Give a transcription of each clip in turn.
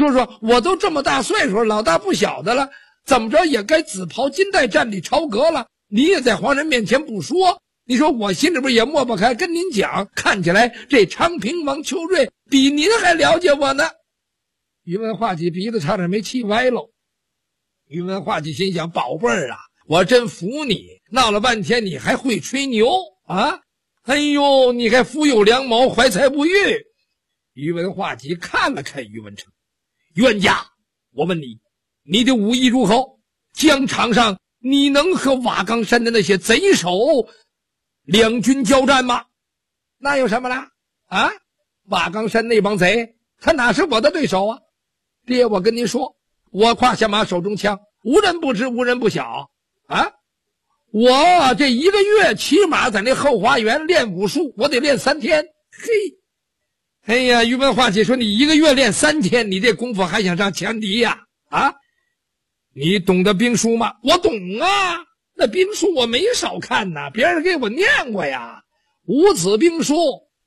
说说，我都这么大岁数，老大不小的了，怎么着也该紫袍金带站立朝阁了。你也在皇上面前不说，你说我心里边也抹不开，跟您讲，看起来这昌平王邱瑞比您还了解我呢。宇文化及鼻子差点没气歪喽。宇文化及心想，宝贝儿啊，我真服你，闹了半天你还会吹牛啊！哎呦，你还腹有良谋，怀才不遇。宇文化及看了看宇文成，冤家，我问你，你的武艺如何？疆场上你能和瓦岗山的那些贼首两军交战吗？那有什么啦？啊，瓦岗山那帮贼，他哪是我的对手啊？爹，我跟您说，我胯下马，手中枪，无人不知，无人不晓啊！我这一个月起码在那后花园练武术，我得练3天。嘿，哎呀，宇文化及说，你一个月练3天，你这功夫还想上前敌呀？啊，你懂得兵书吗？我懂啊，那兵书我没少看呐，别人给我念过呀。五子兵书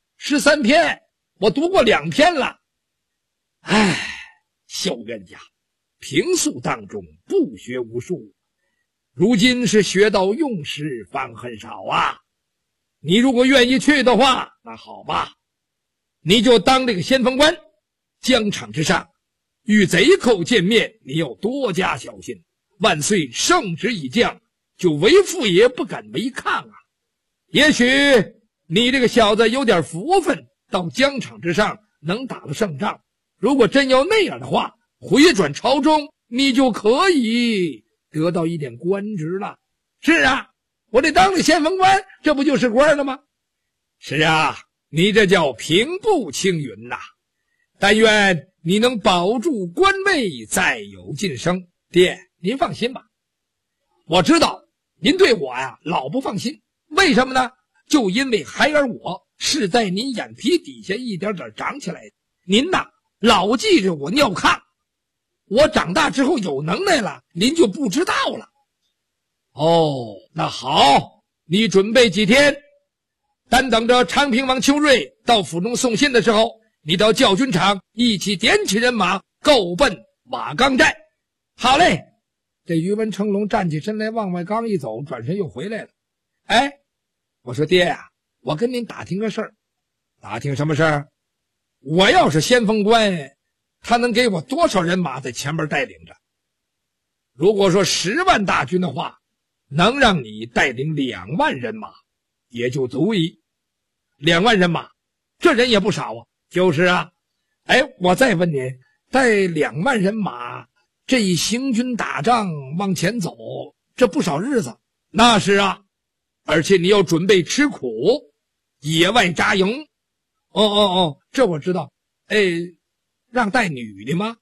13篇，我读过2篇了。唉，小冤家，平素当中不学无术，如今是学到用时方恨少啊。你如果愿意去的话，那好吧，你就当这个先锋官，疆场之上与贼寇见面，你要多加小心。万岁圣旨已降，就为父爷不敢违抗啊。也许你这个小子有点福分，到疆场之上能打了胜仗，如果真要那样的话，回转朝中，你就可以得到一点官职了。是啊，我这当了先锋官，这不就是官了吗？是啊，你这叫平步青云呐。但愿你能保住官位，再有晋升。爹，您放心吧，我知道您对我呀老不放心，为什么呢？就因为孩儿我是在您眼皮底下一点点长起来的，您呐老记着我尿炕，我长大之后有能耐了，您就不知道了。哦，那好，你准备几天，单等着昌平王邱瑞到府中送信的时候，你到教军场一起点起人马，够奔瓦岗寨。好嘞。这宇文成龙站起身来，往外刚一走，转身又回来了。哎，我说爹呀，我跟您打听个事儿。打听什么事儿？我要是先锋官，他能给我多少人马在前面带领着？如果说10万大军的话，能让你带领2万人马，也就足矣。2万人马，这人也不少啊。就是啊。哎，我再问您，带2万人马，这一行军打仗往前走，这不少日子。那是啊，而且你要准备吃苦，野外扎营。哦，这我知道。哎，让带女的吗？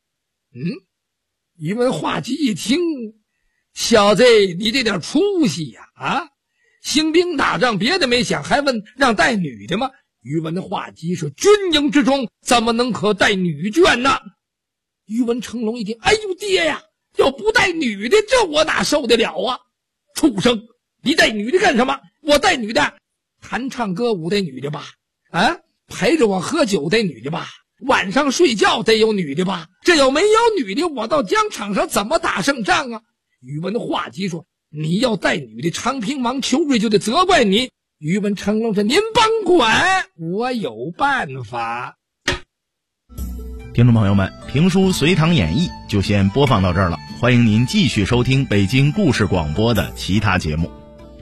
宇文化及一听，小子，你这点出息呀！啊，行兵打仗别的没想，还问让带女的吗？宇文化及说，军营之中怎么能可带女眷呢？宇文成龙一听，哎呦爹呀，要不带女的，这我哪受得了啊！畜生，你带女的干什么？我带女的弹唱歌舞得女的吧？啊，陪着我喝酒得女的吧？晚上睡觉得有女的吧？这要没有女的，我到疆场上怎么打胜仗啊？宇文化及说，你要带女的，昌平王邱瑞就得责怪你。宇文成龙说，您甭管，我有办法。 听众朋友们，评书《隋唐演义》就先播放到这儿了，欢迎您继续收听北京故事广播的其他节目。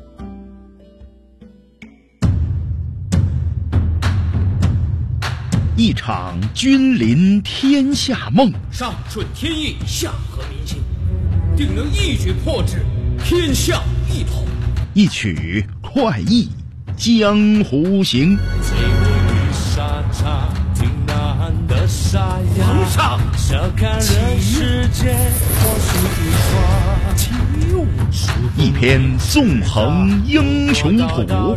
一场君临天下梦， 上顺天意，下合民心，定能一举破之，天下一统。 一曲快意江湖行。 最美的沙场，挺难的沙哑。 皇上， 笑看人世间，我是一花。 一篇纵横英雄谱。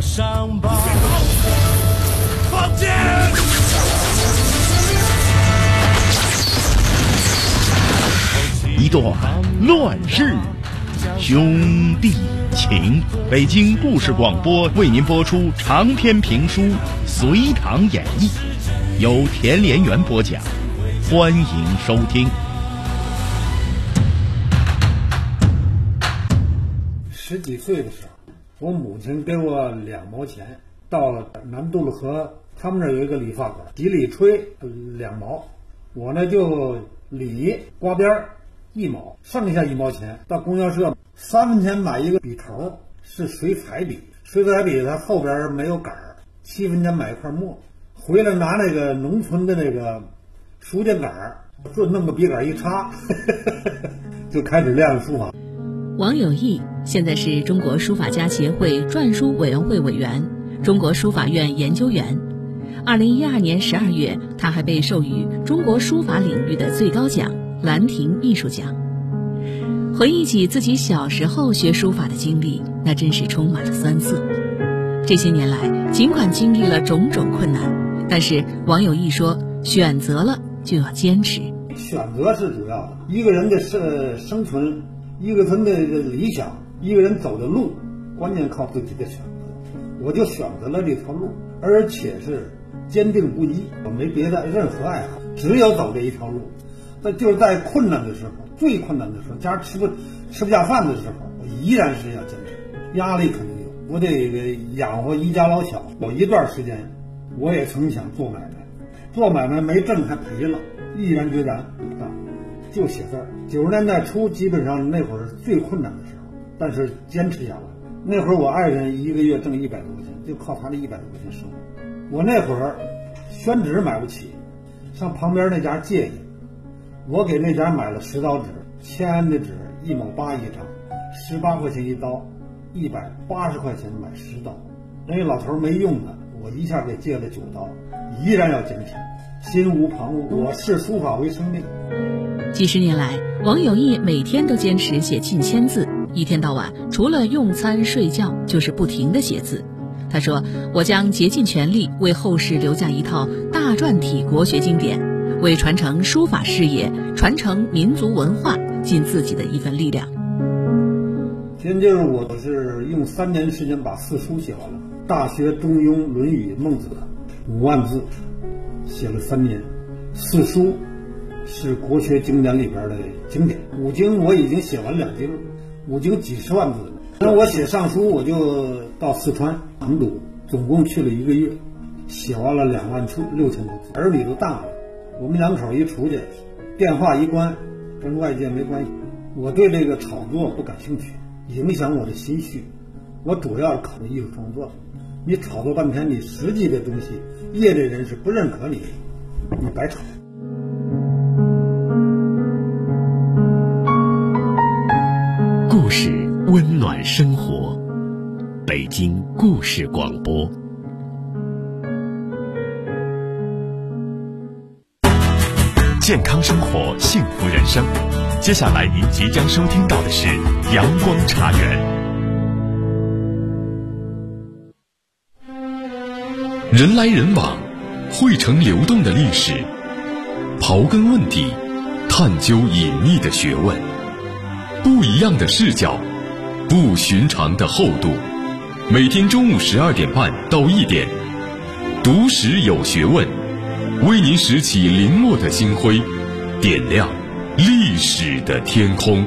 放箭！ 一段乱世兄弟情。北京故事广播为您播出长篇评书《隋唐演义》，由田连元播讲， 欢迎收听。 10几岁的时候，我母亲给我2毛钱，到了南渡了河，他们那有一个理发馆，几里吹2毛，我呢就理刮边1毛，剩下1毛钱到供销社3分钱买一个笔头，是水彩笔，水彩笔它后边没有杆儿，7分钱买一块墨，回来拿那个农村的那个书架杆儿，就弄个笔杆一插就开始练书法。 王有义现在是中国书法家协会篆书委员会委员、中国书法院研究员。2012年12月，他还被授予中国书法领域的最高奖兰亭艺术奖。回忆起自己小时候学书法的经历，那真是充满了酸涩。这些年来，尽管经历了种种困难，但是王有义说，选择了就要坚持。 选择是主要的，一个人的生存，一个人的理想，一个人走的路，关键靠自己的选择。我就选择了这条路，而且是坚定不移，我没别的任何爱好，只有走这一条路。那就是在困难的时候，最困难的时候，家吃不下饭的时候，我依然是要坚持。压力肯定有，我得养活一家老小。有一段时间，我也曾想做买卖，做买卖没挣还赔了，毅然决然就写字儿。90年代初，基本上那会儿最困难的时候，但是坚持下来。那会儿我爱人一个月挣100多块钱，就靠他这100多块钱生活。我那会儿宣纸买不起，上旁边那家借去，我给那家买了10刀纸，签的纸1.8毛一张，18块钱一刀，180块钱买10刀。那老头没用的，我一下给借了9刀，依然要坚持，心无旁骛，我视书法为生命。 几十年来，王有义每天都坚持写近1000字，一天到晚除了用餐睡觉就是不停地写字。他说，我将竭尽全力为后世留下一套大篆体国学经典，为传承书法事业、传承民族文化尽自己的一份力量。 先就是我是用3年时间把4书写完了，《大学》《中庸》《论语》《孟子》5万字，写了3年。4书是国学经典里边的经典，5经我已经写完2经，5经几十万字了。那我写上书，我就到四川成都，总共去了1个月，写完了26000多字。儿女都大了，我们2口一出去，电话一关，跟外界没关系。我对这个炒作不感兴趣，影响我的心绪。我主要是考虑艺术创作。你炒作半天，你实际的东西，业内人士不认可你，你白炒。 故事温暖生活，北京故事广播。健康生活，幸福人生。接下来您即将收听到的是阳光茶园。人来人往，汇成流动的历史，刨根问底，探究隐秘的学问，不一样的视角，不寻常的厚度。每天中午12点半到1点，读史有学问，为您拾起零落的星辉，点亮历史的天空。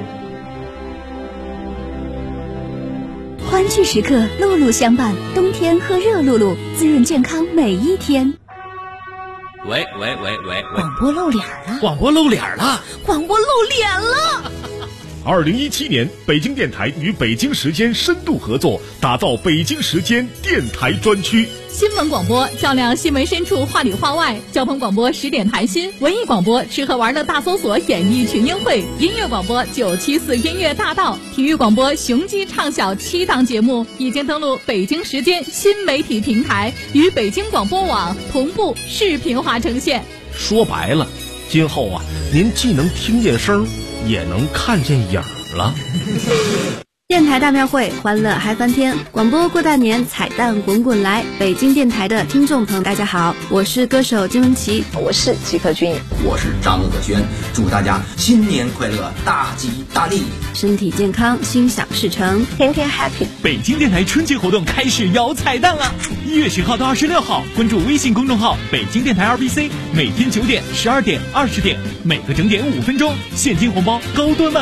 欢聚时刻，露露相伴，冬天喝热露露，滋润健康每一天。 喂， 广播露脸了！ 广播露脸了！ 广播露脸了 ！2017年，北京电台与北京时间深度合作，打造北京时间电台专区。 新闻广播照亮新闻深处，话里话外；交通广播10点谈心；文艺广播吃喝玩的大搜索演艺群英会；音乐广播974音乐大道；体育广播雄鸡唱晓7档节目已经登陆北京时间新媒体平台，与北京广播网同步视频化呈现。 说白了，今后啊，您既能听见声，也能看见影了。 电台大庙会，欢乐嗨翻天！广播过大年，彩蛋滚滚来！北京电台的听众朋友，大家好，我是歌手金玟岐， 我是齐克君， 我是张乐轩，祝大家新年快乐，大吉大利， 身体健康，心想事成， 天天 happy。 北京电台春节活动开始摇彩蛋了！1月10号到26号，关注微信公众号北京电台 RBC， 每天9点、12点、20点，每个整点5分钟，现金红包高端万。